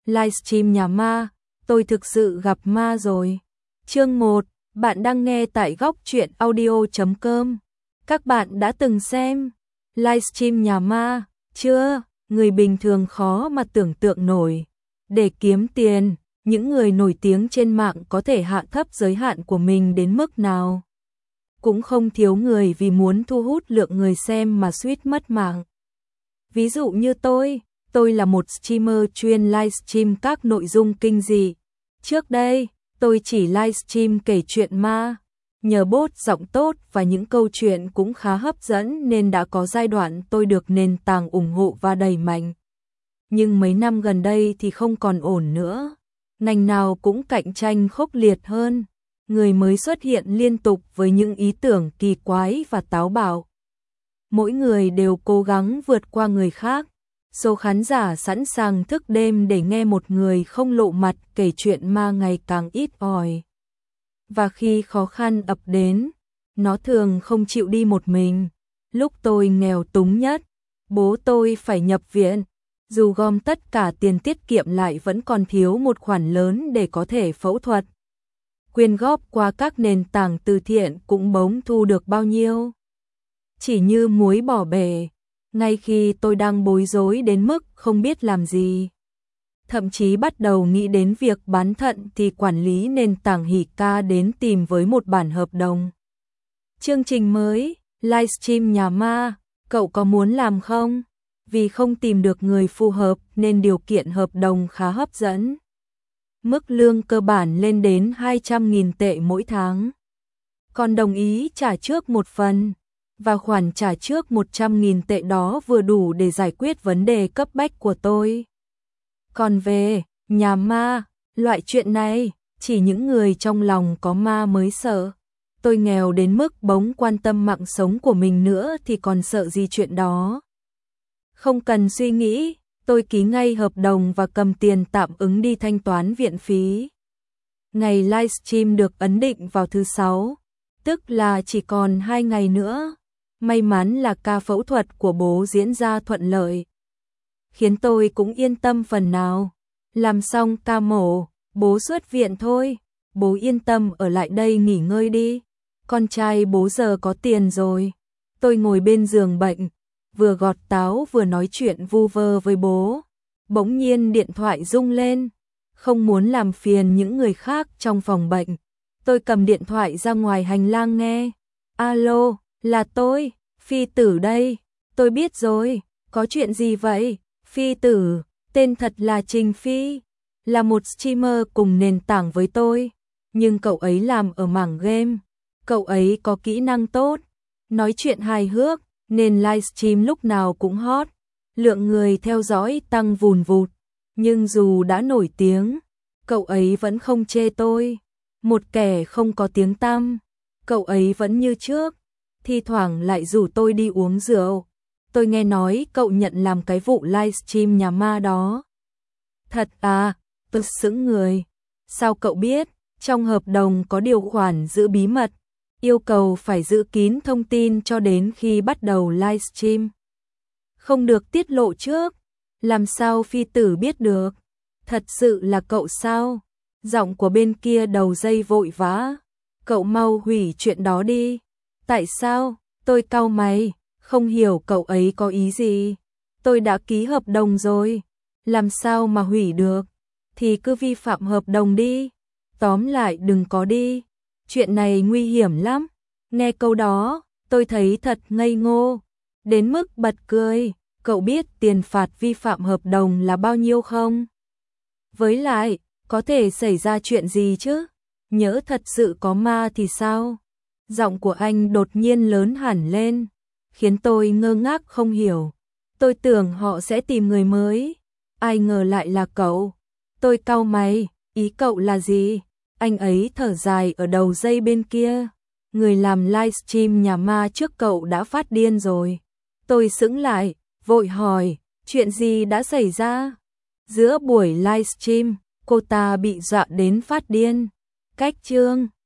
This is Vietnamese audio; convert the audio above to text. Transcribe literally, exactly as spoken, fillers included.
Livestream nhà ma, tôi thực sự gặp ma rồi. Chương một, bạn đang nghe tại góc truyện audio chấm com. Các bạn đã từng xem livestream nhà ma chưa? Người bình thường khó mà tưởng tượng nổi. Để kiếm tiền, những người nổi tiếng trên mạng có thể hạ thấp giới hạn của mình đến mức nào. Cũng không thiếu người vì muốn thu hút lượng người xem mà suýt mất mạng. Ví dụ như tôi, tôi là một streamer chuyên livestream các nội dung kinh dị. Trước đây, tôi chỉ livestream kể chuyện ma. Nhờ bot giọng tốt và những câu chuyện cũng khá hấp dẫn nên đã có giai đoạn tôi được nền tảng ủng hộ và đẩy mạnh. Nhưng mấy năm gần đây thì không còn ổn nữa. Ngành nào cũng cạnh tranh khốc liệt hơn. Người mới xuất hiện liên tục với những ý tưởng kỳ quái và táo bạo. Mỗi người đều cố gắng vượt qua người khác. Số khán giả sẵn sàng thức đêm để nghe một người không lộ mặt kể chuyện ma ngày càng ít ỏi. Và khi khó khăn ập đến, nó thường không chịu đi một mình. Lúc tôi nghèo túng nhất, bố tôi phải nhập viện. Dù gom tất cả tiền tiết kiệm lại vẫn còn thiếu một khoản lớn để có thể phẫu thuật. Quyên góp qua các nền tảng từ thiện cũng bỗng thu được bao nhiêu. Chỉ như muối bỏ bể, ngay khi tôi đang bối rối đến mức không biết làm gì. Thậm chí bắt đầu nghĩ đến việc bán thận thì quản lý nền tảng hỉ ca đến tìm với một bản hợp đồng. Chương trình mới, livestream nhà ma, cậu có muốn làm không? Vì không tìm được người phù hợp nên điều kiện hợp đồng khá hấp dẫn. Mức lương cơ bản lên đến hai trăm nghìn tệ mỗi tháng. Còn đồng ý trả trước một phần. Và khoản trả trước một trăm nghìn tệ đó vừa đủ để giải quyết vấn đề cấp bách của tôi. Còn về nhà ma, loại chuyện này, chỉ những người trong lòng có ma mới sợ. Tôi nghèo đến mức bỗng quan tâm mạng sống của mình nữa thì còn sợ gì chuyện đó. Không cần suy nghĩ, tôi ký ngay hợp đồng và cầm tiền tạm ứng đi thanh toán viện phí. Ngày livestream được ấn định vào thứ sáu, tức là chỉ còn hai ngày nữa. May mắn là ca phẫu thuật của bố diễn ra thuận lợi, khiến tôi cũng yên tâm phần nào. Làm xong ca mổ, bố xuất viện thôi, bố yên tâm ở lại đây nghỉ ngơi đi. Con trai bố giờ có tiền rồi. Tôi ngồi bên giường bệnh, vừa gọt táo vừa nói chuyện vu vơ với bố. Bỗng nhiên điện thoại rung lên, không muốn làm phiền những người khác trong phòng bệnh. Tôi cầm điện thoại ra ngoài hành lang nghe. Alo, là tôi, Phi Tử đây. Tôi biết rồi, có chuyện gì vậy? Phi Tử, tên thật là Trình Phi, là một streamer cùng nền tảng với tôi. Nhưng cậu ấy làm ở mảng game. Cậu ấy có kỹ năng tốt, nói chuyện hài hước, nên livestream lúc nào cũng hot. Lượng người theo dõi tăng vùn vụt. Nhưng dù đã nổi tiếng, cậu ấy vẫn không chê tôi. Một kẻ không có tiếng tăm, cậu ấy vẫn như trước. Thi thoảng lại rủ tôi đi uống rượu. Tôi nghe nói cậu nhận làm cái vụ livestream nhà ma đó. Thật à? Tôi sững người. Sao cậu biết? Trong hợp đồng có điều khoản giữ bí mật, yêu cầu phải giữ kín thông tin cho đến khi bắt đầu livestream. Không được tiết lộ trước. Làm sao Phi Tử biết được? Thật sự là cậu sao? Giọng của bên kia đầu dây vội vã. Cậu mau hủy chuyện đó đi. Tại sao? Tôi cau mày, không hiểu cậu ấy có ý gì. Tôi đã ký hợp đồng rồi, làm sao mà hủy được? Thì cứ vi phạm hợp đồng đi. Tóm lại đừng có đi. Chuyện này nguy hiểm lắm. Nghe câu đó, tôi thấy thật ngây ngô, đến mức bật cười. Cậu biết tiền phạt vi phạm hợp đồng là bao nhiêu không? Với lại, có thể xảy ra chuyện gì chứ? Nhỡ thật sự có ma thì sao? Giọng của anh đột nhiên lớn hẳn lên, khiến tôi ngơ ngác không hiểu. Tôi tưởng họ sẽ tìm người mới, ai ngờ lại là cậu. Tôi cau mày, ý cậu là gì? Anh ấy thở dài ở đầu dây bên kia. Người làm livestream nhà ma trước cậu đã phát điên rồi. Tôi sững lại, vội hỏi, chuyện gì đã xảy ra? Giữa buổi livestream, cô ta bị dọa đến phát điên. Cách chương